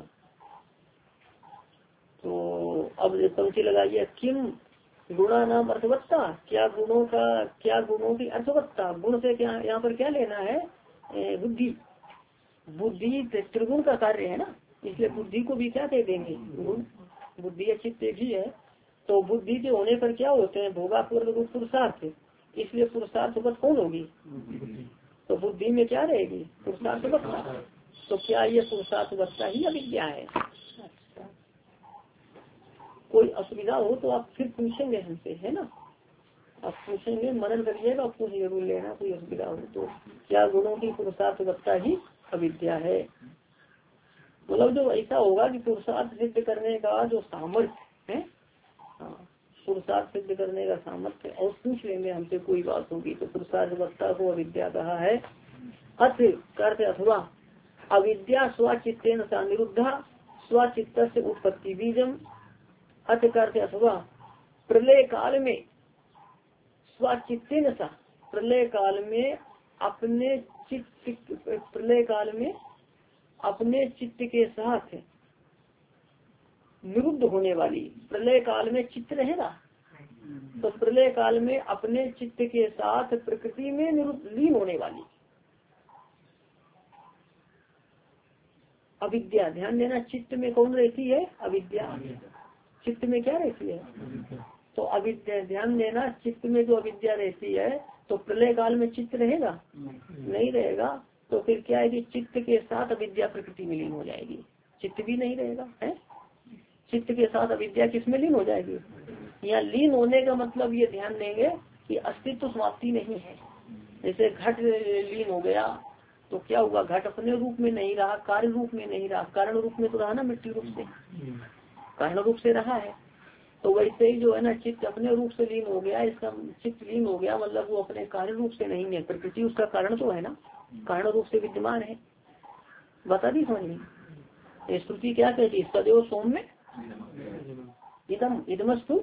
तो अब पंक्ति लगाइए। किम गुणा नाम अर्थवत्ता, क्या गुणों की अर्थवत्ता। गुण से क्या यहाँ पर क्या लेना है? बुद्धि। बुद्धि त्रिगुण का कार्य है ना, इसलिए बुद्धि को भी क्या कह देंगे? गुण। बुद्धि चित्त एक ही है। तो बुद्धि के होने पर क्या होते हैं? भोगापूर्व रूप पुरुषार्थ। इसलिए पुरुषार्थवत कौन होगी? तो बुद्धि में क्या रहेगी? पुरुषार्थवत्ता। तो क्या ये पुरुषार्थवत्ता ही अविद्या है? कोई असुविधा हो तो आप फिर पूछेंगे हमसे, है ना? आप पूछेंगे, मनन करिएगा, पूछ जरूर लेना कोई असुविधा हो तो। क्या गुणों की पुरुषार्थवत्ता ही अविद्या है? मतलब जो ऐसा होगा कि पुरुषार्थ सिद्ध करने का जो सामर्थ्य है, हाँ, पुरुषार्थ सिद्ध करने का सामर्थ्य, और पूछ लेंगे हमसे कोई बात होगी तो पुरुषार्थवत्ता को अविद्या कहा है। अर्थ अथवा अविद्या स्वचित्तेन सा निरुद्धा स्वचित्त से उत्पत्ति बीजम। अर्थ करते अथवा प्रलय काल में स्वचित्तेन सा, प्रलय काल में अपने चित्त, प्रलय काल में अपने चित्त के साथ निरुद्ध होने वाली। प्रलय काल में चित्त रहेगा, तो प्रलय काल में अपने चित्त के साथ प्रकृति में लीन होने वाली अविद्या। ध्यान देना, चित्त में कौन रहती है? अविद्या। चित्त में क्या रहती है? तो अविद्या। ध्यान देना, चित्त में जो अविद्या रहती है तो प्रलय काल में चित्त रहेगा? नहीं रहेगा। तो फिर क्या है कि चित्त के साथ अविद्या प्रकृति में लीन हो जाएगी, चित्त भी नहीं रहेगा है। चित्त के साथ अविद्या किसमें लीन हो जाएगी? यहाँ लीन होने का मतलब ये ध्यान देंगे कि अस्तित्व समाप्ति नहीं है। जैसे घट लीन हो गया तो क्या हुआ? घट अपने रूप में नहीं रहा, कार्य रूप में नहीं रहा, कारण रूप में तो रहा ना, मिट्टी रूप से कारण रूप से रहा है। तो वैसे ही जो है ना, चित्त अपने रूप से लीन हो गया। इसका चित्त लीन हो गया मतलब वो अपने कार्य रूप से नहीं है, प्रकृति उसका कारण तो है ना, कारण रूप से विद्यमान है। बता दी समझ में? श्रुति क्या कहती है? सदैव सौम्य इदम इदमस्तु।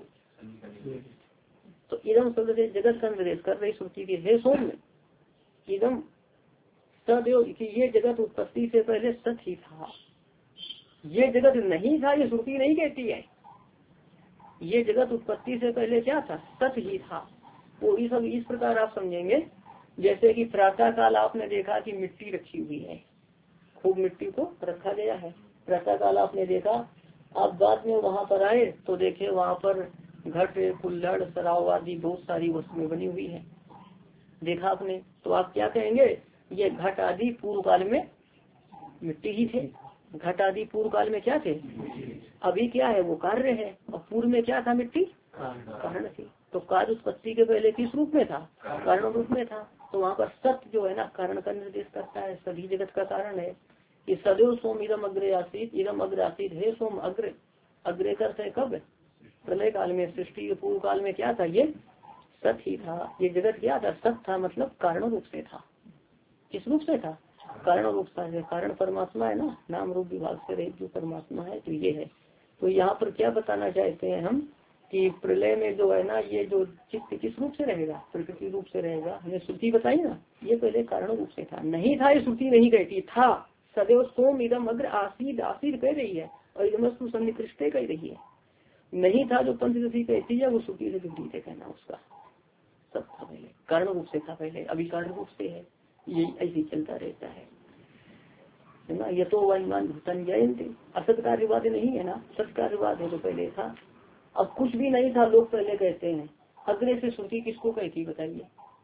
तो इदम शब्द से जगत का निर्देश कर रही श्रुति की, हे सौम्य इदम सदैव कि ये जगत उत्पत्ति से पहले सत ही था। ये जगत नहीं था, ये श्रुति नहीं कहती है। ये जगत उत्पत्ति से पहले क्या था? सत ही था। वो ये सब इस प्रकार आप समझेंगे जैसे कि प्रातः काल आपने देखा कि मिट्टी रखी हुई है, खूब मिट्टी को रखा गया है। प्रातः काल आपने देखा, आप बाद में वहाँ पर आए तो देखे वहाँ पर घट कुल्हड़ शराब आदि बहुत सारी वस्तुएं बनी हुई है, देखा आपने। तो आप क्या कहेंगे? ये घट आदि पूर्व काल में मिट्टी ही थे। घट आदि पूर्व काल में क्या थे? अभी क्या है? वो कार्य है। और पूर्व में क्या था? मिट्टी कारण थी। तो कार्य उत्पत्ति के पहले किस रूप में था? कारण रूप में था। तो वहाँ पर सत्य जो है ना, कारण का निर्देश करता है, सभी जगत का कारण है। कि सदैव सोम इदम अग्रे आसीत, इदम अग्र आसीत, हे सोम अग्र। अग्रे करते है कब? प्रलय काल में। सृष्टि के पूर्व काल में क्या था? ये सत ही था। ये जगत क्या था? सत था, मतलब कारण रूप से था। किस रूप से था? कारण रूप से। कारण परमात्मा है ना, नाम रूप विभाग से रहित जो परमात्मा है, तो ये है। तो यहाँ पर क्या बताना चाहते हैं हम कि प्रलय में जो है ना, ये जो चित्त किस रूप से रहेगा? प्रकृति रूप से रहेगा। हमें श्रुति बताई ना, ये पहले कारण रूप से था। नहीं था ये श्रुति नहीं कहती, था। सदैव सोम इदम अग्र आसीद, आसीद कह रही है, और इदमस्तु सन्निकृष्ट कह रही है। नहीं था जो पंचदशी कहती है, वो श्रुति से विपरीत है कहना उसका। सब था पहले, कारण रूप से था पहले, अभी कारण रूप से है। ये ऐसे चलता रहता है ना। ये तो वहीमान भूतन जयंती, असत कार्यवाद नहीं है ना, सत कार्यवाद है जो पहले था। अब कुछ भी नहीं था, लोग पहले कहते हैं। अग्रे से श्रुति किसको कहती बताइए?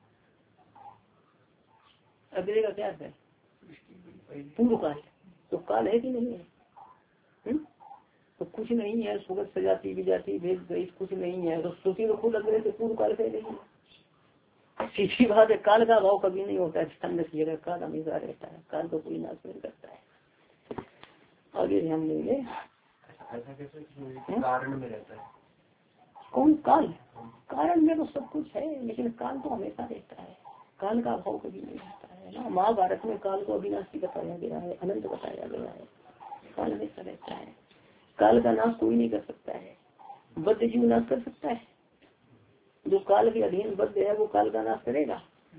अग्रे का क्या है? पूर्व काल। तो काल है कि नहीं है? तो कुछ नहीं है, सुगत सजाती विजाती भेद भेद कुछ नहीं है। तो श्रुति तो खुद अग्रे से पूर्व काल कह रही है। सीधी बात है, काल का अभाव कभी नहीं होता है। ध्यान रखिएगा, काल हमेशा रहता है, काल को कोई नाश नहीं करता है। आगे ध्यान देंगे। कारण में रहता है कौन? काल। कारण में तो सब कुछ है, लेकिन काल तो हमेशा रहता है, काल का अभाव कभी नहीं रहता है ना। महाभारत में काल को अविनाशी बताया गया है, अनंत बताया गया है। काल हमेशा रहता है, काल का नाश कोई नहीं कर सकता है। बद्ध जीव नाश कर सकता है? जो काल के अधीन बद्ध है वो काल का नाश करेगा?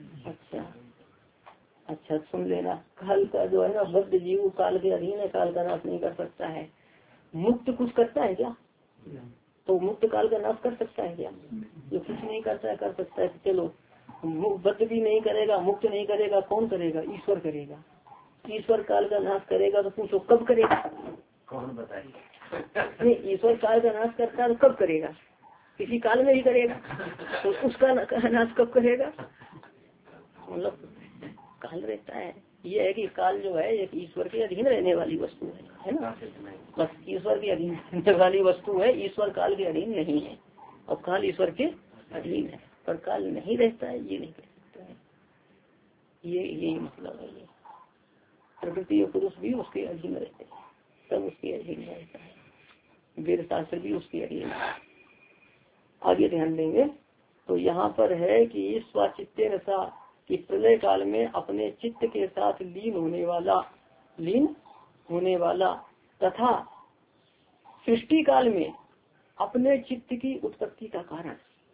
अच्छा सुन लेना, काल का जो है ना बद्ध जीव काल के अधीन है, काल का नाश नहीं कर सकता है। मुक्त कुछ करता है क्या? तो मुक्त काल का नाश कर सकता है क्या? जो कुछ नहीं करता है कर सकता है। चलो, बद्ध भी नहीं करेगा, मुक्त नहीं करेगा, कौन करेगा? ईश्वर करेगा। ईश्वर काल का नाश करेगा तो पूछो कब करेगा? कौन बताइए? नहीं, ईश्वर काल का नाश करता है तो कब करेगा? किसी काल में ही करेगा। तो उसका नाश कब करेगा? मतलब काल रहता है। ये है कि काल जो है एक ईश्वर के अधीन रहने वाली वस्तु है ना। बस ईश्वर के अधीन रहने वाली वस्तु है, ईश्वर काल के अधीन नहीं है। और काल ईश्वर के अधीन है, पर काल नहीं रहता है, ये नहीं कह सकता है। ये यही मतलब है। ये प्रकृति और पुरुष भी उसके अधीन रहते हैं, सब उसके अधीन रहता है। वेद शास्त्र भी उसके अधीन है। आगे ध्यान देंगे तो यहाँ पर है कि स्वाचित्ते रसा कि प्रलय काल में अपने चित्त के साथ लीन होने वाला तथा सृष्टि काल में अपने चित्त की उत्पत्ति का कारण।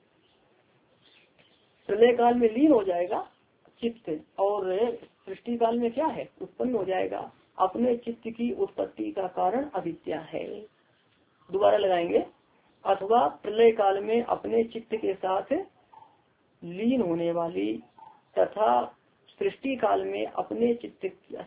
प्रलय काल में लीन हो जाएगा चित्त, और सृष्टि काल में क्या है? उत्पन्न हो जाएगा। अपने चित्त की उत्पत्ति का कारण अविद्या है। दोबारा लगाएंगे, अथवा प्रलय काल में अपने चित्त के साथ लीन होने वाली तथा सृष्टि काल में अपने चित्त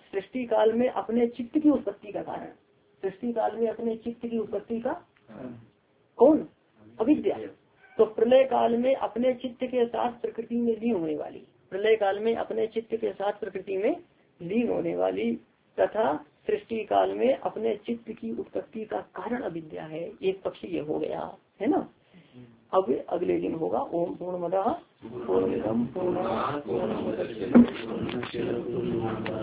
की उत्पत्ति का कारण, सृष्टि काल में अपने चित्त की उत्पत्ति का कौन? अविद्या। तो प्रलय काल में अपने चित्त के साथ प्रकृति में लीन होने वाली, प्रलय काल में अपने चित्त के साथ प्रकृति में लीन होने वाली तथा सृष्टि काल में अपने चित्त की उत्पत्ति का कारण अविद्या है। एक पक्ष ये हो गया है ना। अब अगले दिन होगा ओम पूर्णमदः पूर्णमिदं पूर्णात् पूर्णमुदच्यते